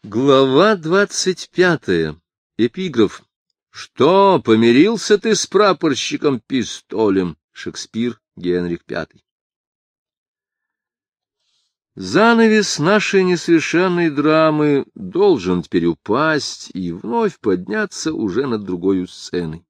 Глава 25. Эпиграф. «Что, помирился ты с прапорщиком Пистолем?» Шекспир, Генрих V. Занавес нашей несовершенной драмы должен теперь упасть и вновь подняться уже над другой сценой.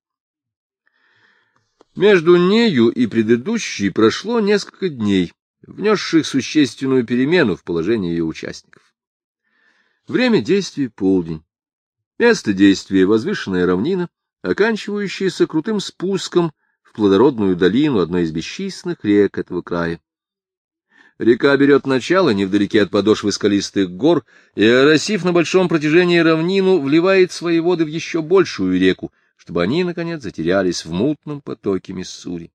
Между нею и предыдущей прошло несколько дней, внесших существенную перемену в положение ее участников. Время действия — полдень. Место действия — возвышенная равнина, оканчивающаяся крутым спуском в плодородную долину одной из бесчисленных рек этого края. Река берет начало невдалеке от подошвы скалистых гор и, оросив на большом протяжении равнину, вливает свои воды в еще большую реку, чтобы они, наконец, затерялись в мутном потоке Миссури.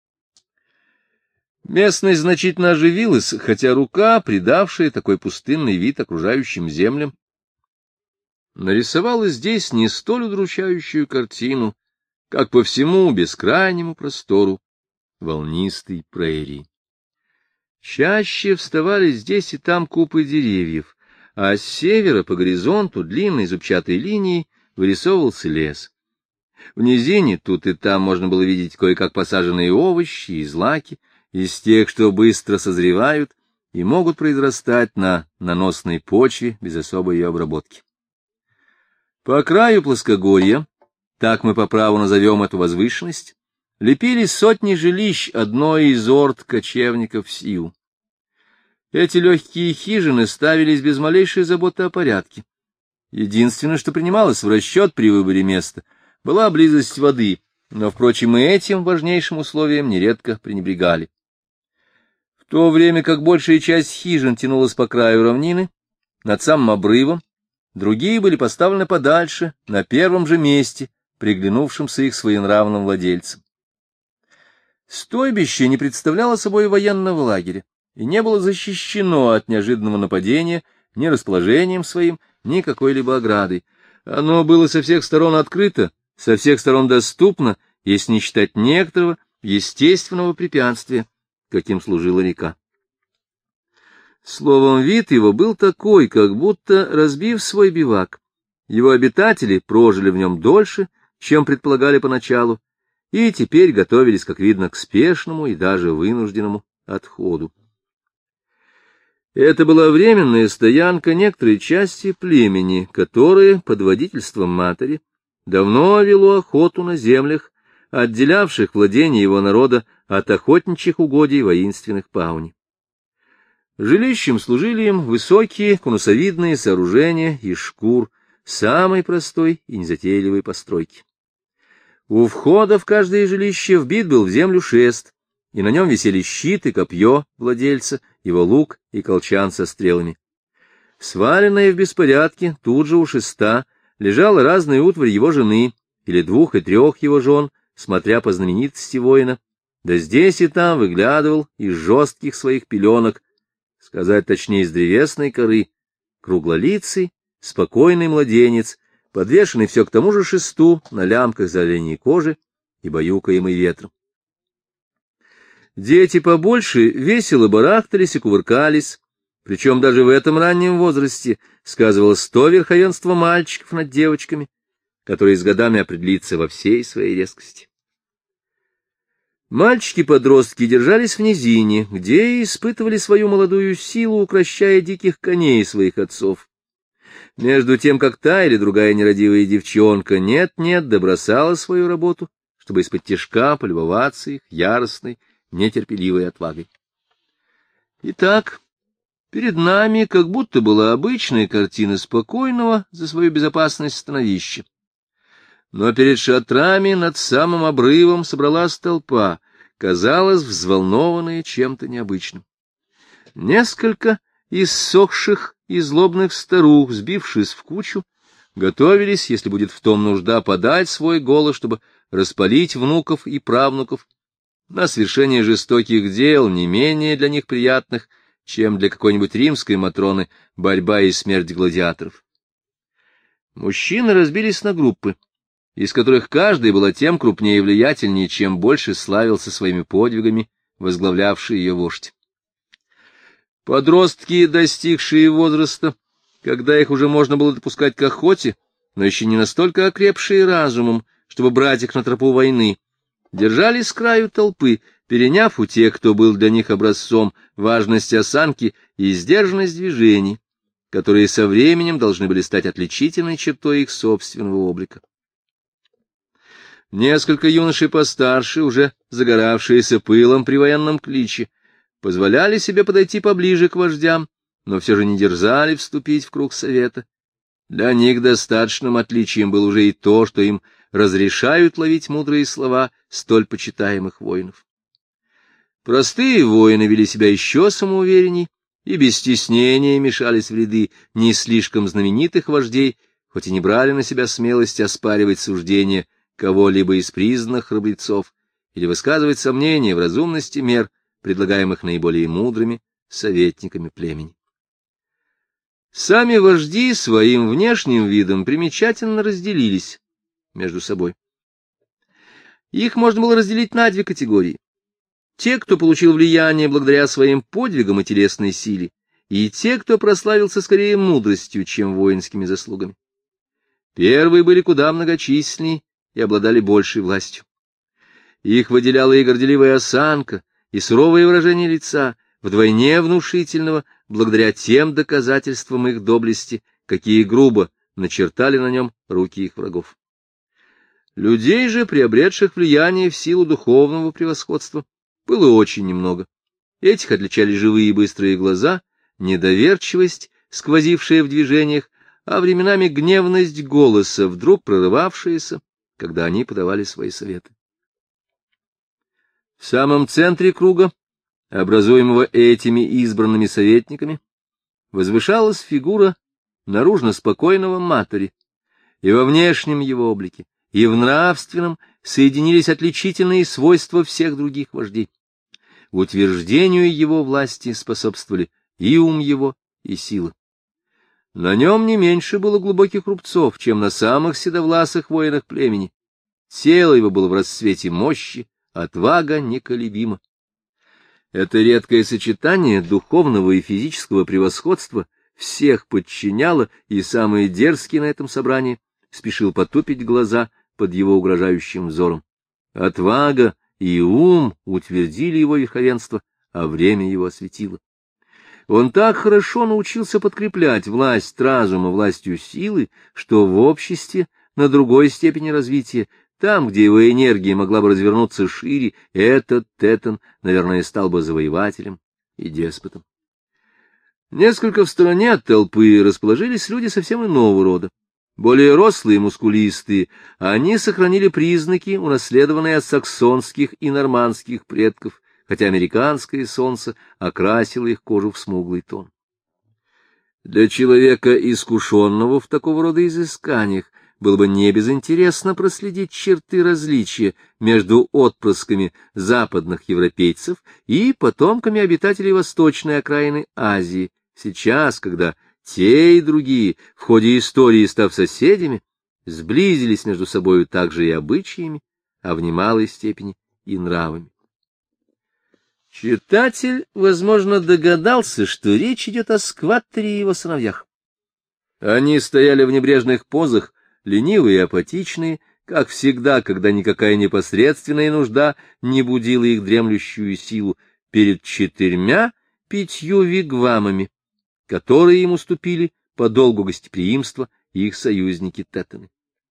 Местность значительно оживилась, хотя рука, придавшая такой пустынный вид окружающим землям, нарисовала здесь не столь удручающую картину, как по всему бескрайнему простору волнистой прерии. Чаще вставали здесь и там купы деревьев, а с севера по горизонту длинной зубчатой линией вырисовывался лес. В низине тут и там можно было видеть кое-как посаженные овощи и злаки, из тех, что быстро созревают и могут произрастать на наносной почве без особой ее обработки. По краю плоскогорья, так мы по праву назовем эту возвышенность, лепились сотни жилищ одной из орд кочевников Сиу. Эти легкие хижины ставились без малейшей заботы о порядке. Единственное, что принималось в расчет при выборе места, была близость воды, но, впрочем, и этим важнейшим условием нередко пренебрегали. В то время как большая часть хижин тянулась по краю равнины, над самым обрывом, другие были поставлены подальше, на первом же месте, приглянувшимся их своенравным владельцам. Стойбище не представляло собой военного лагеря и не было защищено от неожиданного нападения ни расположением своим, ни какой-либо оградой. Оно было со всех сторон открыто, со всех сторон доступно, если не считать некоторого естественного препятствия, каким служила река. Словом, вид его был такой, как будто, разбив свой бивак, его обитатели прожили в нем дольше, чем предполагали поначалу, и теперь готовились, как видно, к спешному и даже вынужденному отходу. Это была временная стоянка некоторой части племени, которое, под водительством матери, давно вело охоту на землях, отделявших владение его народа от охотничьих угодий воинственных пауни. Жилищем служили им высокие конусовидные сооружения из шкур самой простой и незатейливой постройки. У входа в каждое жилище вбит был в землю шест, и на нем висели щит и копье владельца, его лук и колчан со стрелами. Сваленная в беспорядке тут же у шеста лежала разная утварь его жены или двух и трех его жен, смотря по знаменитости воина, да здесь и там выглядывал из жестких своих пеленок, сказать точнее из древесной коры, круглолицый, спокойный младенец, подвешенный все к тому же шесту на лямках за оленьей кожи и баюкаемый ветром. Дети побольше весело барахтались и кувыркались, причем даже в этом раннем возрасте сказывалось то верховенство мальчиков над девочками, которое с годами определится во всей своей резкости. Мальчики-подростки держались в низине, где испытывали свою молодую силу, укрощая диких коней своих отцов. Между тем, как та или другая нерадивая девчонка нет-нет добросала свою работу, чтобы исподтишка полюбоваться их яростной, нетерпеливой отвагой. Итак, перед нами как будто была обычная картина спокойного за свою безопасность становища. Но перед шатрами над самым обрывом собралась толпа, казалось, взволнованная чем-то необычным. Несколько иссохших и злобных старух, сбившись в кучу, готовились, если будет в том нужда, подать свой голос, чтобы распалить внуков и правнуков на свершение жестоких дел, не менее для них приятных, чем для какой-нибудь римской матроны борьба и смерть гладиаторов. Мужчины разбились на группы, из которых каждая была тем крупнее и влиятельнее, чем больше славился своими подвигами возглавлявший ее вождь. Подростки, достигшие возраста, когда их уже можно было допускать к охоте, но еще не настолько окрепшие разумом, чтобы брать их на тропу войны, держались с краю толпы, переняв у тех, кто был для них образцом, важность осанки и сдержанность движений, которые со временем должны были стать отличительной чертой их собственного облика. Несколько юношей постарше, уже загоравшиеся пылом при военном кличе, позволяли себе подойти поближе к вождям, но все же не дерзали вступить в круг совета. Для них достаточным отличием было уже и то, что им разрешают ловить мудрые слова столь почитаемых воинов. Простые воины вели себя еще самоуверенней и без стеснения мешались в ряды не слишком знаменитых вождей, хоть и не брали на себя смелость оспаривать суждения кого-либо из признанных храбрецов или высказывать сомнения в разумности мер, предлагаемых наиболее мудрыми советниками племени. Сами вожди своим внешним видом примечательно разделились между собой. Их можно было разделить на две категории. Те, кто получил влияние благодаря своим подвигам и телесной силе, и те, кто прославился скорее мудростью, чем воинскими заслугами. Первые были куда многочисленнее и обладали большей властью. Их выделяла и горделивая осанка, и суровое выражение лица, вдвойне внушительного, благодаря тем доказательствам их доблести, какие грубо начертали на нем руки их врагов. Людей же, приобретших влияние в силу духовного превосходства, было очень немного. Этих отличали живые и быстрые глаза, недоверчивость, сквозившая в движениях, а временами гневность голоса, вдруг прорывавшаяся, когда они подавали свои советы. В самом центре круга, образуемого этими избранными советниками, возвышалась фигура наружно спокойного матери, и во внешнем его облике, и в нравственном соединились отличительные свойства всех других вождей. Утверждению его власти способствовали и ум его, и сила. На нем не меньше было глубоких рубцов, чем на самых седовласых воинах племени. Тело его было в расцвете мощи, отвага неколебима. Это редкое сочетание духовного и физического превосходства всех подчиняло, и самый дерзкий на этом собрании спешил потупить глаза под его угрожающим взором. Отвага и ум утвердили его верховенство, а время его осветило. Он так хорошо научился подкреплять власть разума властью силы, что в обществе на другой степени развития, там, где его энергия могла бы развернуться шире, этот Тетон, наверное, стал бы завоевателем и деспотом. Несколько в стороне от толпы расположились люди совсем иного рода. Более рослые и мускулистые, они сохранили признаки, унаследованные от саксонских и нормандских предков, хотя американское солнце окрасило их кожу в смуглый тон. Для человека, искушенного в такого рода изысканиях, было бы небезынтересно проследить черты различия между отпрысками западных европейцев и потомками обитателей восточной окраины Азии, сейчас, когда те и другие, в ходе истории став соседями, сблизились между собою также и обычаями, а в немалой степени и нравами. Читатель, возможно, догадался, что речь идет о Скваттере и его сыновьях. Они стояли в небрежных позах, ленивые и апатичные, как всегда, когда никакая непосредственная нужда не будила их дремлющую силу, перед 4-5 вигвамами, которые им уступили по долгу гостеприимства их союзники Тетоны.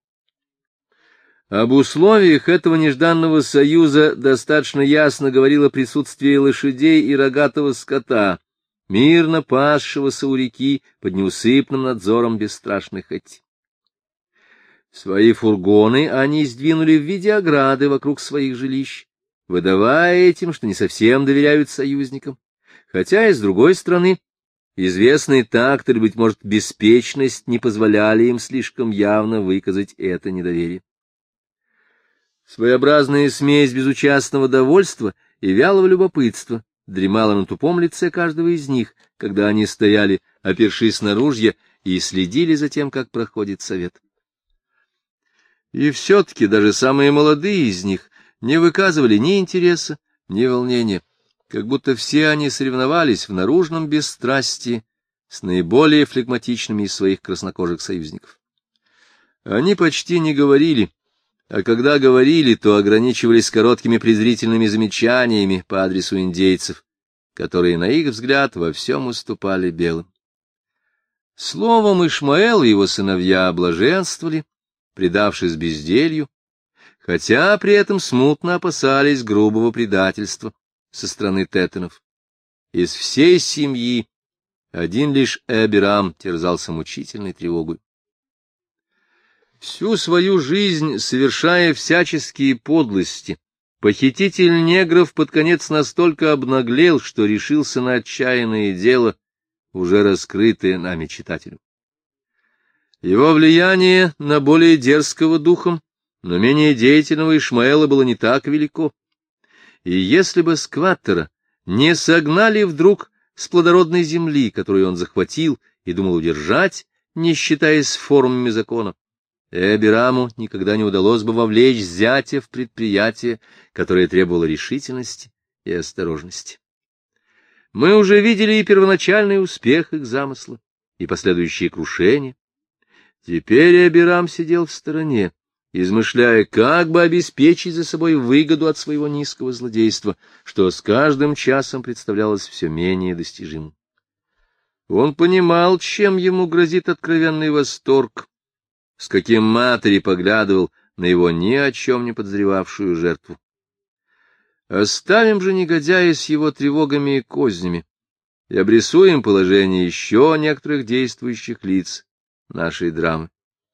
Об условиях этого нежданного союза достаточно ясно говорило присутствие лошадей и рогатого скота, мирно пасшегося у реки под неусыпным надзором бесстрашных Хетти. Свои фургоны они сдвинули в виде ограды вокруг своих жилищ, выдавая этим, что не совсем доверяют союзникам, хотя и с другой стороны известный такт или, быть может, беспечность не позволяли им слишком явно выказать это недоверие. Своеобразная смесь безучастного довольства и вялого любопытства дремала на тупом лице каждого из них, когда они стояли, опершись на ружья, и следили за тем, как проходит совет. И все-таки даже самые молодые из них не выказывали ни интереса, ни волнения, как будто все они соревновались в наружном бесстрастии с наиболее флегматичными из своих краснокожих союзников. Они почти не говорили, а когда говорили, то ограничивались короткими презрительными замечаниями по адресу индейцев, которые, на их взгляд, во всем уступали белым. Словом, Ишмаэл и его сыновья блаженствовали, предавшись безделью, хотя при этом смутно опасались грубого предательства со стороны тетанов. Из всей семьи один лишь Эбирам терзался мучительной тревогой. Всю свою жизнь, совершая всяческие подлости, похититель негров под конец настолько обнаглел, что решился на отчаянное дело, уже раскрытое нами читателю. Его влияние на более дерзкого духом, но менее деятельного Ишмаэла было не так велико. И если бы скваттера не согнали вдруг с плодородной земли, которую он захватил и думал удержать, не считаясь формами закона, Эбираму никогда не удалось бы вовлечь зятя в предприятие, которое требовало решительности и осторожности. Мы уже видели и первоначальный успех их замысла, и последующие крушения. Теперь Эбирам сидел в стороне, измышляя, как бы обеспечить за собой выгоду от своего низкого злодейства, что с каждым часом представлялось все менее достижимым. Он понимал, чем ему грозит откровенный восторг, с каким матери поглядывал на его ни о чем не подозревавшую жертву. Оставим же негодяя с его тревогами и кознями и обрисуем положение еще некоторых действующих лиц нашей драмы.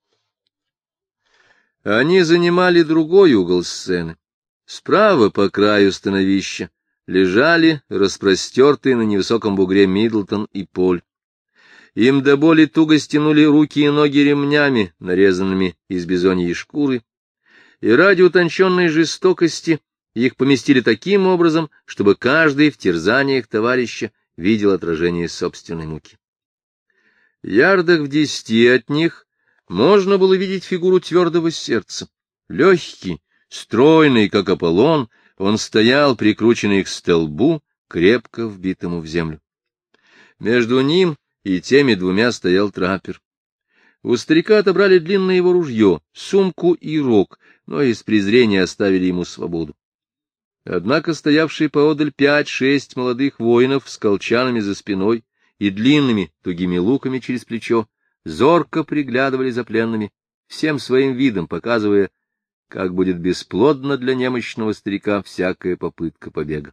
Они занимали другой угол сцены. Справа по краю становища лежали распростертые на невысоком бугре Миддлтон и Поль. Им до боли туго стянули руки и ноги ремнями, нарезанными из бизоньей шкуры, и ради утонченной жестокости их поместили таким образом, чтобы каждый в терзаниях товарища видел отражение собственной муки. Ярдах в 10 от них можно было видеть фигуру твердого сердца. Легкий, стройный, как Аполлон, он стоял, прикрученный к столбу, крепко вбитому в землю. Между ним и теми двумя стоял траппер. У старика отобрали длинное его ружье, сумку и рог, но из презрения оставили ему свободу. Однако стоявшие поодаль 5-6 молодых воинов с колчанами за спиной и длинными тугими луками через плечо зорко приглядывали за пленными, всем своим видом показывая, как будет бесплодна для немощного старика всякая попытка побега.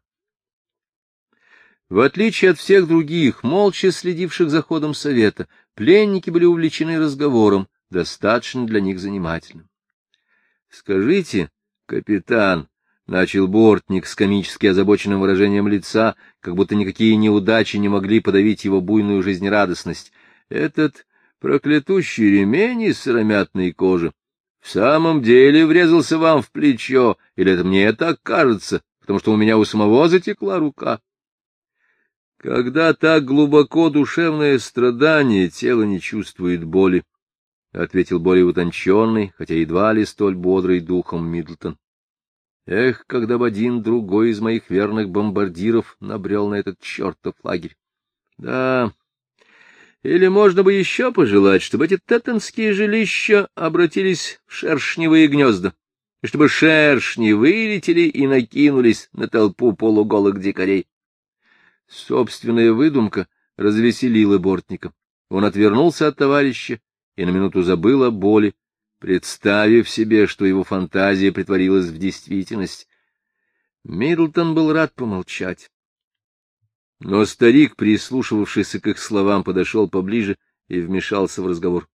В отличие от всех других, молча следивших за ходом совета, пленники были увлечены разговором, достаточно для них занимательным. — Скажите, капитан, — начал бортник с комически озабоченным выражением лица, как будто никакие неудачи не могли подавить его буйную жизнерадостность, — этот проклятущий ремень из сыромятной кожи в самом деле врезался вам в плечо, или это мне так кажется, потому что у меня у самого затекла рука? Когда так глубоко душевное страдание, тело не чувствует боли, — ответил более утонченный, хотя едва ли столь бодрый духом Миддлтон. Эх, когда бы один другой из моих верных бомбардиров набрел на этот чертов лагерь. Да, или можно бы еще пожелать, чтобы эти теттонские жилища обратились в шершневые гнезда, и чтобы шершни вылетели и накинулись на толпу полуголых дикарей. Собственная выдумка развеселила бортника. Он отвернулся от товарища и на минуту забыл о боли, представив себе, что его фантазия притворилась в действительность. Миддлтон был рад помолчать. Но старик, прислушивавшийся к их словам, подошел поближе и вмешался в разговор.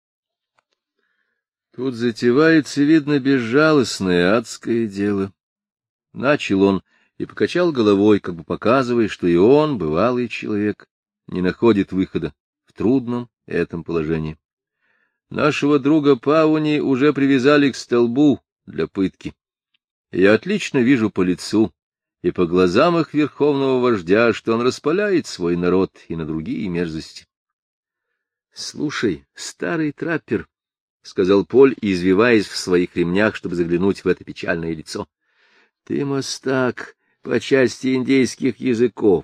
— Тут затевается, видно, безжалостное адское дело. Начал он и покачал головой, как бы показывая, что и он, бывалый человек, не находит выхода в трудном этом положении. Нашего друга Пауни уже привязали к столбу для пытки. Я отлично вижу по лицу и по глазам их верховного вождя, что он распаляет свой народ и на другие мерзости. — Слушай, старый траппер, — сказал Поль, извиваясь в своих ремнях, чтобы заглянуть в это печальное лицо, — ты мастак по части индейских языков,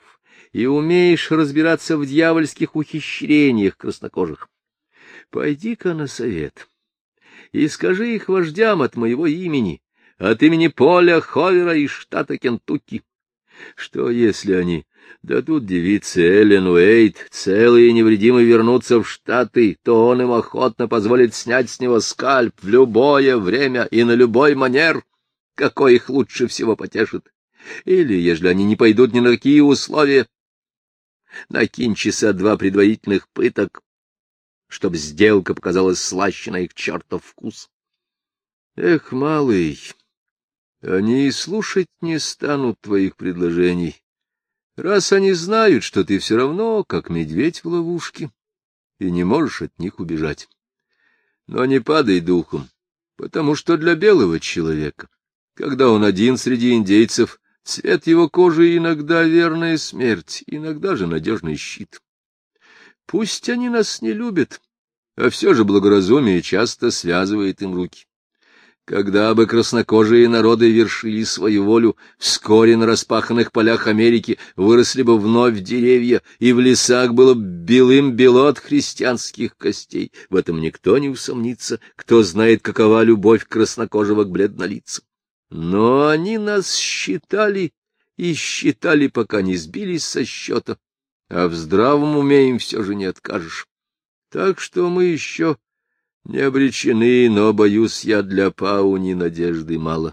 и умеешь разбираться в дьявольских ухищрениях краснокожих. Пойди-ка на совет и скажи их вождям от моего имени, от имени Поля Ховера из штата Кентукки, что если они дадут девице Эллен Уэйт целые и невредимые вернуться в Штаты, то он им охотно позволит снять с него скальп в любое время и на любой манер, какой их лучше всего потешит. Или, ежели они не пойдут ни на какие условия, накинь часа 2 предварительных пыток, чтоб сделка показалась слаще на их чертов вкус. Эх, малый, они и слушать не станут твоих предложений, раз они знают, что ты все равно, как медведь в ловушке, и не можешь от них убежать. Но не падай духом, потому что для белого человека, когда он один среди индейцев, цвет его кожи иногда верная смерть, иногда же надежный щит. Пусть они нас не любят, а все же благоразумие часто связывает им руки. Когда бы краснокожие народы вершили свою волю, вскоре на распаханных полях Америки выросли бы вновь деревья, и в лесах было белым-бело от христианских костей. В этом никто не усомнится, кто знает, какова любовь краснокожего к бледнолицам. Но они нас считали и считали, пока не сбились со счета, а в здравом уме им все же не откажешь. Так что мы еще не обречены, но, боюсь я, для Пауни надежды мало.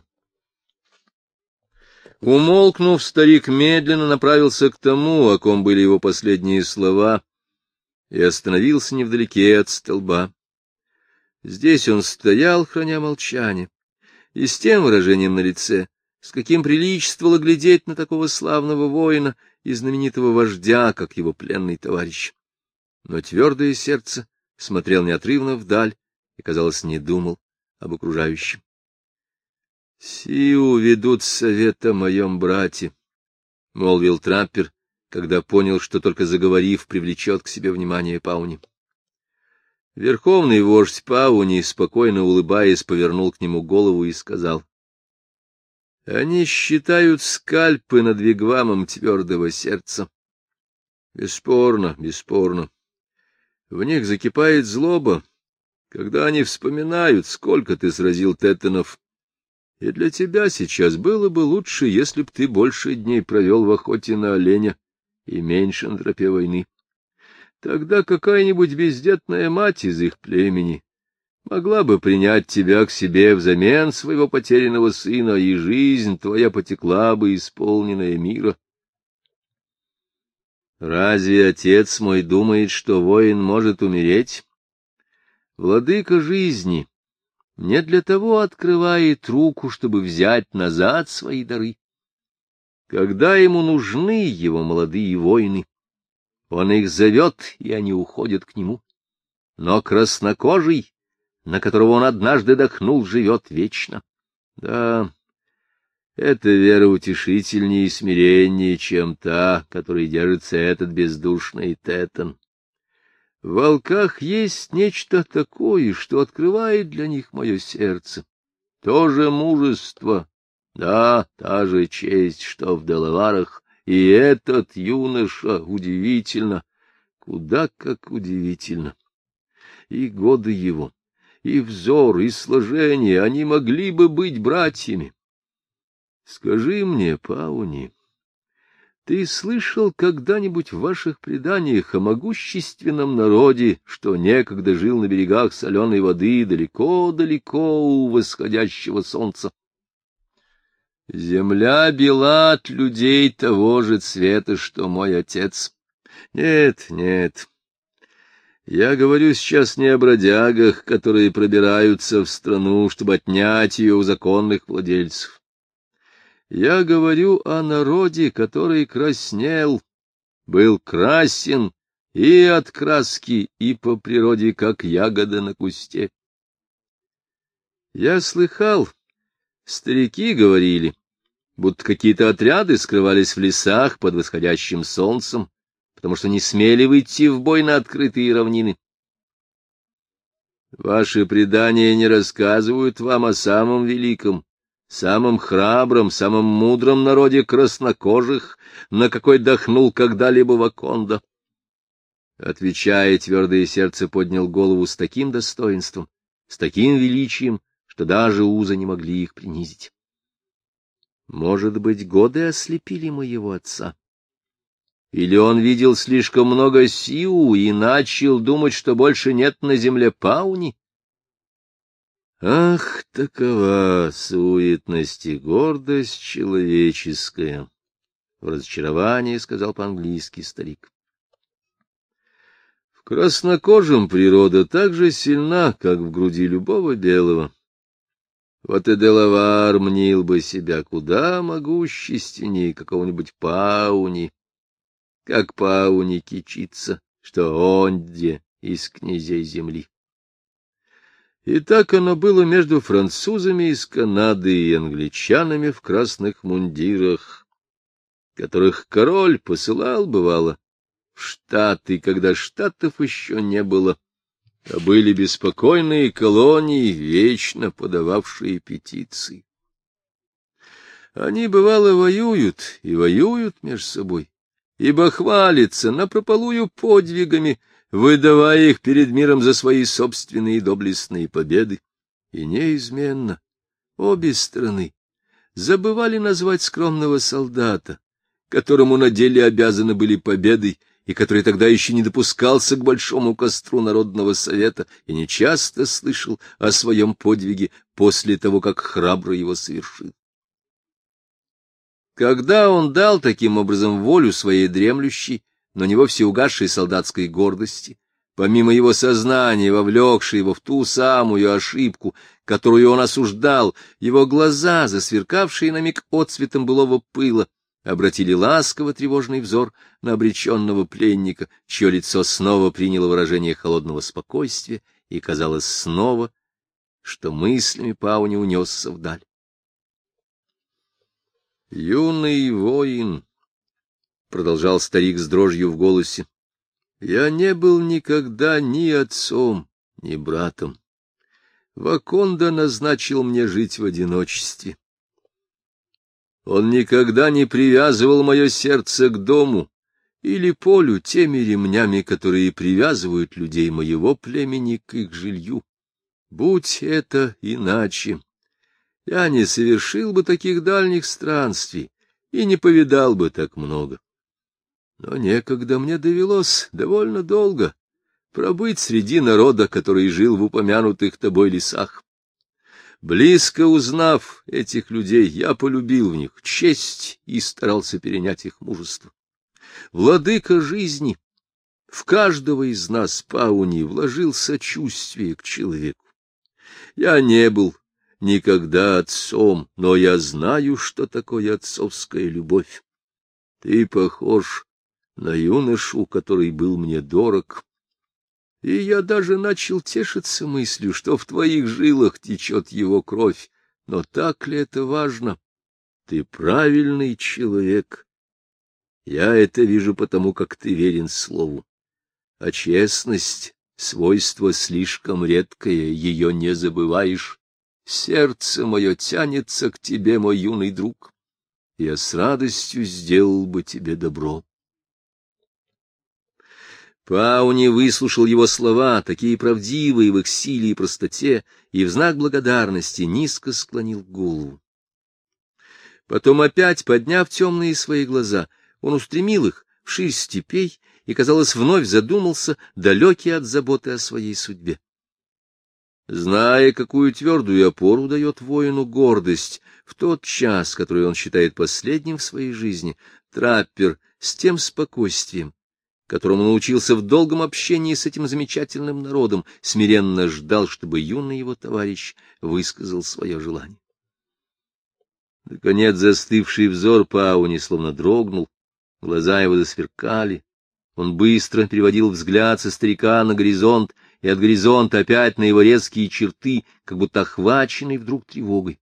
Умолкнув, старик медленно направился к тому, о ком были его последние слова, и остановился невдалеке от столба. Здесь он стоял, храня молчание, и с тем выражением на лице, с каким приличествовало глядеть на такого славного воина и знаменитого вождя, как его пленный товарищ. Но твердое сердце смотрел неотрывно вдаль и, казалось, не думал об окружающем. — Сию ведут совет о моем брате, — молвил траппер, когда понял, что только заговорив, привлечет к себе внимание Пауни. Верховный вождь Пауни, спокойно улыбаясь, повернул к нему голову и сказал: — Они считают скальпы над вигвамом твердого сердца. Бесспорно, бесспорно. В них закипает злоба, когда они вспоминают, сколько ты сразил теттонов. И для тебя сейчас было бы лучше, если б ты больше дней провел в охоте на оленя и меньше на тропе войны. Тогда какая-нибудь бездетная мать из их племени могла бы принять тебя к себе взамен своего потерянного сына, и жизнь твоя потекла бы, исполненная мира. Разве отец мой думает, что воин может умереть? Владыка жизни не для того открывает руку, чтобы взять назад свои дары. Когда ему нужны его молодые воины, он их зовет, и они уходят к нему. Но краснокожий, на которого он однажды дохнул, живет вечно. Да, эта вера утешительнее и смиреннее, чем та, которой держится этот бездушный теттон. В волках есть нечто такое, что открывает для них мое сердце. То же мужество, да, та же честь, что в Делаварах, и этот юноша удивительно, куда как удивительно. И годы его, и взор, и сложение, они могли бы быть братьями. Скажи мне, Пауни, ты слышал когда-нибудь в ваших преданиях о могущественном народе, что некогда жил на берегах соленой воды далеко-далеко у восходящего солнца? Земля бела от людей того же цвета, что мой отец. Нет, нет. Я говорю сейчас не о бродягах, которые пробираются в страну, чтобы отнять ее у законных владельцев. Я говорю о народе, который краснел, был красен и от краски, и по природе, как ягода на кусте. Я слыхал, старики говорили, будто какие-то отряды скрывались в лесах под восходящим солнцем, потому что не смели выйти в бой на открытые равнины. Ваши предания не рассказывают вам о самом великом, самом храбром, самом мудром народе краснокожих, на какой дохнул когда-либо Ваконда. Отвечая, твердое сердце поднял голову с таким достоинством, с таким величием, что даже узы не могли их принизить. Может быть, годы ослепили моего отца? Или он видел слишком много сиу и начал думать, что больше нет на земле пауни? Ах, такова суетность и гордость человеческая! — в разочаровании сказал по-английски старик. В краснокожем природа так же сильна, как в груди любого белого. Вот и Делавар мнил бы себя куда могущественнее какого-нибудь пауни, как пауни кичится, что он где из князей земли. И так оно было между французами из Канады и англичанами в красных мундирах, которых король посылал, бывало, в Штаты, когда Штатов еще не было, а были беспокойные колонии, вечно подававшие петиции. Они, бывало, воюют и воюют между собой, ибо хвалятся напропалую подвигами, выдавая их перед миром за свои собственные доблестные победы. И неизменно обе стороны забывали назвать скромного солдата, которому на деле обязаны были победой, и который тогда еще не допускался к большому костру Народного совета и нечасто слышал о своем подвиге после того, как храбро его совершил. Когда он дал таким образом волю своей дремлющей, но не вовсе угасшей солдатской гордости, помимо его сознания, вовлекшей его в ту самую ошибку, которую он осуждал, его глаза, засверкавшие на миг отцветом былого пыла, обратили ласково тревожный взор на обреченного пленника, чье лицо снова приняло выражение холодного спокойствия, и казалось снова, что мыслями Пауни унесся вдаль. «Юный воин», — продолжал старик с дрожью в голосе, — «я не был никогда ни отцом, ни братом. Ваконда назначил мне жить в одиночестве. Он никогда не привязывал мое сердце к дому или полю теми ремнями, которые привязывают людей моего племени к их жилью. Будь это иначе, я не совершил бы таких дальних странствий и не повидал бы так много. Но некогда мне довелось довольно долго пробыть среди народа, который жил в упомянутых тобой лесах. Близко узнав этих людей, я полюбил в них честь и старался перенять их мужество. Владыка жизни в каждого из нас, Пауни, вложил сочувствие к человеку. Я не был никогда отцом, но я знаю, что такое отцовская любовь. Ты похож на юношу, который был мне дорог. И я даже начал тешиться мыслью, что в твоих жилах течет его кровь. Но так ли это важно? Ты правильный человек. Я это вижу потому, как ты верен слову. А честность — свойство слишком редкое, ее не забываешь. Сердце мое тянется к тебе, мой юный друг. Я с радостью сделал бы тебе добро. Пауни выслушал его слова, такие правдивые в их силе и простоте, и в знак благодарности низко склонил голову. Потом опять, подняв темные свои глаза, он устремил их вширь степей и, казалось, вновь задумался, далекий от заботы о своей судьбе. Зная, какую твердую опору дает воину гордость в тот час, который он считает последним в своей жизни, траппер с тем спокойствием, которому научился в долгом общении с этим замечательным народом, смиренно ждал, чтобы юный его товарищ высказал свое желание. Наконец застывший взор Пауни словно дрогнул, глаза его засверкали. Он быстро переводил взгляд со старика на горизонт, и от горизонта опять на его резкие черты, как будто охваченный вдруг тревогой.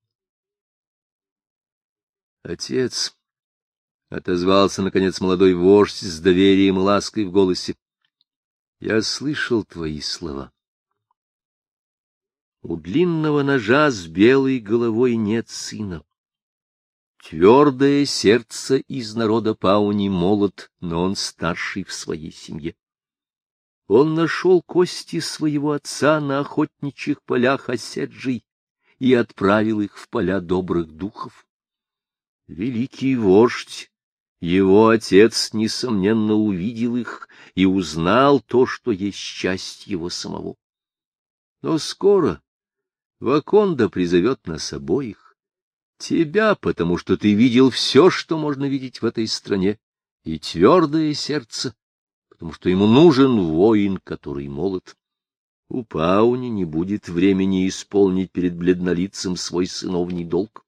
«Отец», — отозвался, наконец, молодой вождь с доверием и лаской в голосе, — «я слышал твои слова. У длинного ножа с белой головой нет сына. Твердое сердце из народа Пауни молод, но он старший в своей семье. Он нашел кости своего отца на охотничьих полях Оседжей и отправил их в поля добрых духов. Великий вождь, его отец, несомненно, увидел их и узнал то, что есть часть его самого. Но скоро Ваконда призовет нас обоих, тебя, потому что ты видел все, что можно видеть в этой стране, и твердое сердце, потому что ему нужен воин, который молод. У Пауни не будет времени исполнить перед бледнолицем свой сыновний долг.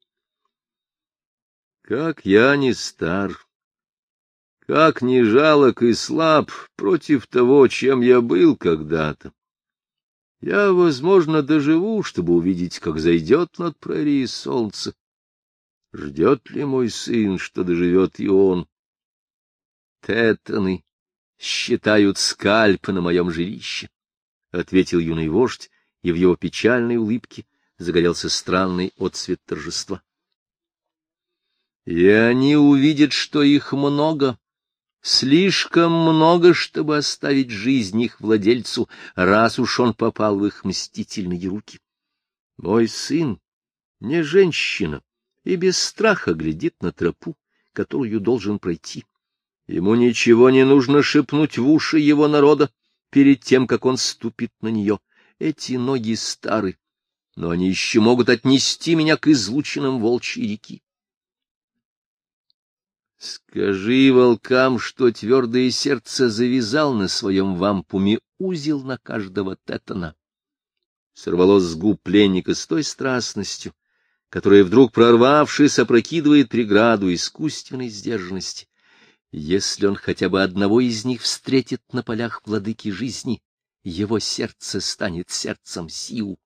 Как я не стар, как не жалок и слаб против того, чем я был когда-то. Я, возможно, доживу, чтобы увидеть, как зайдет над прерией солнце. Ждет ли мой сын, что доживет и он? Тетаны считают скальпы на моем жилище, — ответил юный вождь, и в его печальной улыбке загорелся странный отцвет торжества. И они увидят, что их много, слишком много, чтобы оставить жизнь их владельцу, раз уж он попал в их мстительные руки. Мой сын не женщина и без страха глядит на тропу, которую должен пройти. Ему ничего не нужно шепнуть в уши его народа перед тем, как он ступит на нее. Эти ноги стары, но они еще могут отнести меня к излучинам волчьей реки. Скажи волкам, что твердое сердце завязал на своем вампуме узел на каждого тетана. Сорвалось с губ пленника с той страстностью, которая, вдруг прорвавшись, опрокидывает преграду искусственной сдержанности. Если он хотя бы одного из них встретит на полях владыки жизни, его сердце станет сердцем Сиу.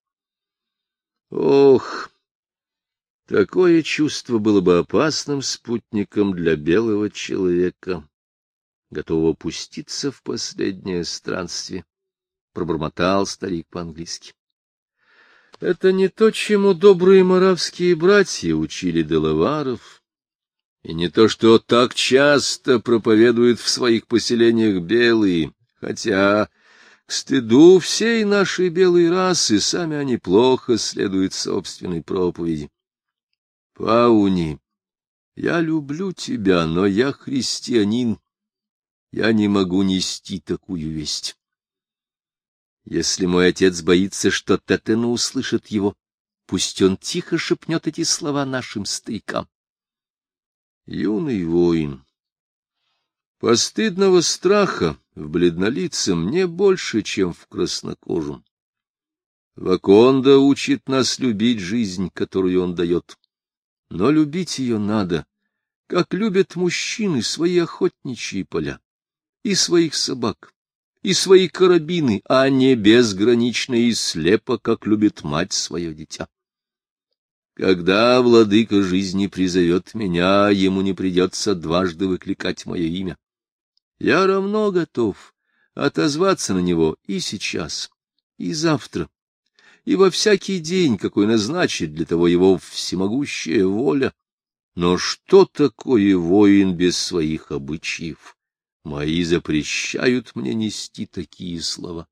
Ох! Такое чувство было бы опасным спутником для белого человека, готового пуститься в последнее странствие, — пробормотал старик по-английски. Это не то, чему добрые моравские братья учили делаваров, и не то, что так часто проповедуют в своих поселениях белые, хотя, к стыду всей нашей белой расы, сами они плохо следуют собственной проповеди. Пауни, я люблю тебя, но я христианин, я не могу нести такую весть. Если мой отец боится, что Тетена услышит его, пусть он тихо шепнет эти слова нашим старикам. Юный воин, постыдного страха в бледнолицем не больше, чем в краснокожем. Ваконда учит нас любить жизнь, которую он дает. Но любить ее надо, как любят мужчины свои охотничьи поля, и своих собак, и свои карабины, а не безгранично и слепо, как любит мать свое дитя. Когда владыка жизни призовет меня, ему не придется дважды выкликать мое имя. Я равно готов отозваться на него и сейчас, и завтра, и во всякий день, какой назначит для того его всемогущая воля. Но что такое воин без своих обычаев? Мои запрещают мне нести такие слова.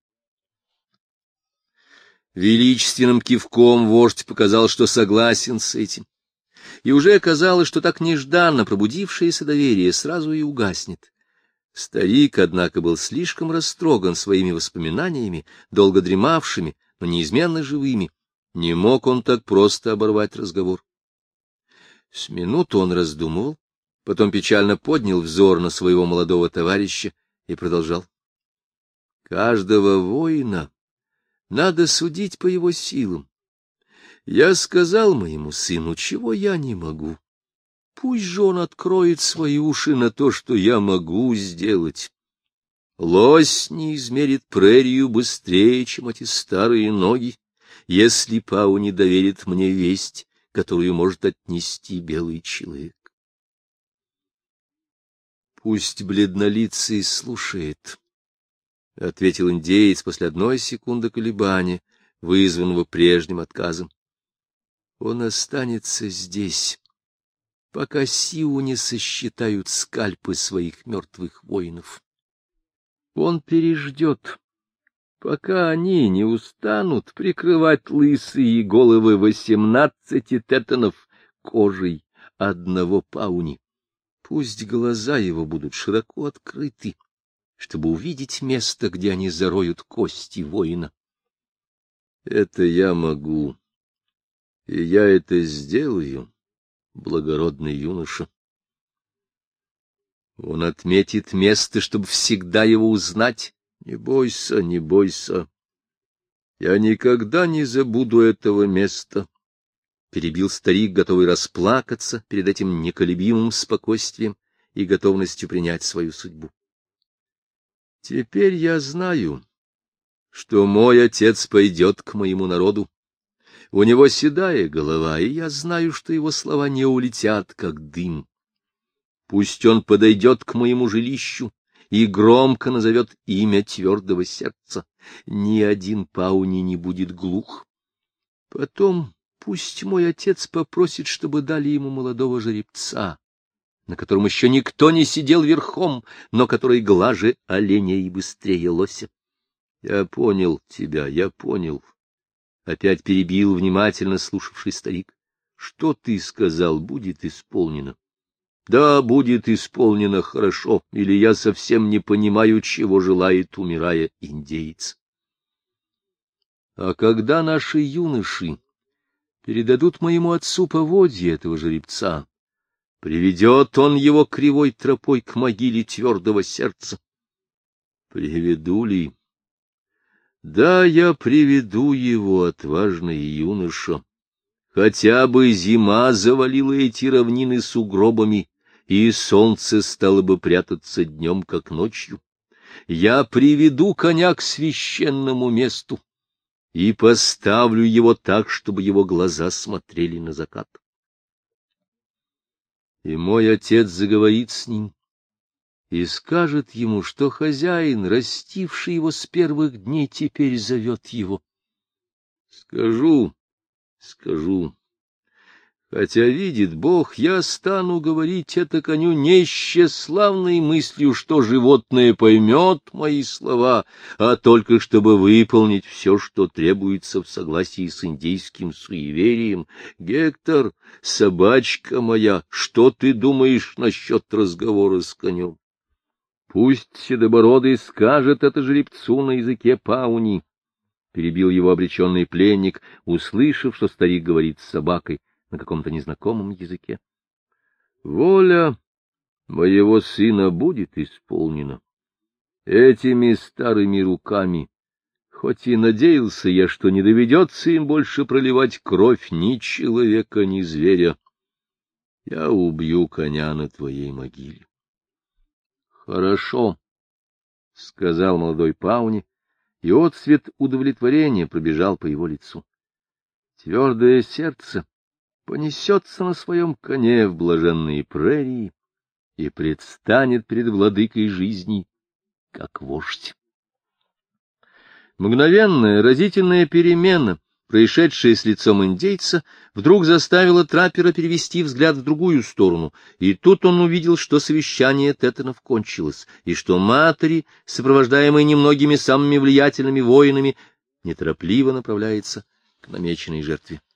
Величественным кивком вождь показал, что согласен с этим. И уже оказалось, что так нежданно пробудившееся доверие сразу и угаснет. Старик, однако, был слишком растроган своими воспоминаниями, долго дремавшими, но неизменно живыми. Не мог он так просто оборвать разговор. С минуту он раздумывал, потом печально поднял взор на своего молодого товарища и продолжал. Каждого воина надо судить по его силам. Я сказал моему сыну, чего я не могу. Пусть же он откроет свои уши на то, что я могу сделать. Лось не измерит прерию быстрее, чем эти старые ноги, если Пауни доверит мне весть, которую может отнести белый человек. Пусть бледнолицый слушает, — ответил индеец после одной секунды колебания, вызванного прежним отказом. Он останется здесь, пока Сиу не сосчитают скальпы своих мертвых воинов. Он переждет, пока они не устанут прикрывать лысые головы 18 тетанов кожей одного пауни. Пусть глаза его будут широко открыты, чтобы увидеть место, где они зароют кости воина. Это я могу, и я это сделаю, благородный юноша. Он отметит место, чтобы всегда его узнать. Не бойся, не бойся. Я никогда не забуду этого места, — перебил старик, готовый расплакаться перед этим неколебимым спокойствием и готовностью принять свою судьбу. Теперь я знаю, что мой отец пойдет к моему народу. У него седая голова, и я знаю, что его слова не улетят, как дым. Пусть он подойдет к моему жилищу и громко назовет имя твердого сердца. Ни один пауни не будет глух. Потом пусть мой отец попросит, чтобы дали ему молодого жеребца, на котором еще никто не сидел верхом, но который глаже оленя и быстрее лося. Я понял тебя, я понял. Опять перебил внимательно слушавший старик. Что ты сказал, будет исполнено. Да, будет исполнено хорошо, или я совсем не понимаю, чего желает, умирая, индеец. А когда наши юноши передадут моему отцу поводья этого жеребца, приведет он его кривой тропой к могиле твердого сердца. Приведу ли? Да, я приведу его, отважный юноша. Хотя бы зима завалила эти равнины сугробами, и солнце стало бы прятаться днем, как ночью. Я приведу коня к священному месту и поставлю его так, чтобы его глаза смотрели на закат. И мой отец заговорит с ним и скажет ему, что хозяин, растивший его с первых дней, теперь зовет его. Скажу. Хотя, видит Бог, я стану говорить это коню не с тщеславной мыслью, что животное поймет мои слова, а только чтобы выполнить все, что требуется в согласии с индейским суеверием. Гектор, собачка моя, что ты думаешь насчет разговора с конем? Пусть Седобородый скажет это жеребцу на языке пауни, — перебил его обреченный пленник, услышав, что старик говорит с собакой на каком-то незнакомом языке. Воля моего сына будет исполнена этими старыми руками, хоть и надеялся я, что не доведется им больше проливать кровь ни человека, ни зверя. Я убью коня на твоей могиле. — Хорошо, — сказал молодой пауни, и отсвет удовлетворения пробежал по его лицу. Твердое сердце понесется на своем коне в блаженные прерии и предстанет перед владыкой жизни, как вождь. Мгновенная, разительная перемена, происшедшая с лицом индейца, вдруг заставила траппера перевести взгляд в другую сторону, и тут он увидел, что совещание тетанов кончилось, и что матери, сопровождаемые немногими самыми влиятельными воинами, неторопливо направляется к намеченной жертве.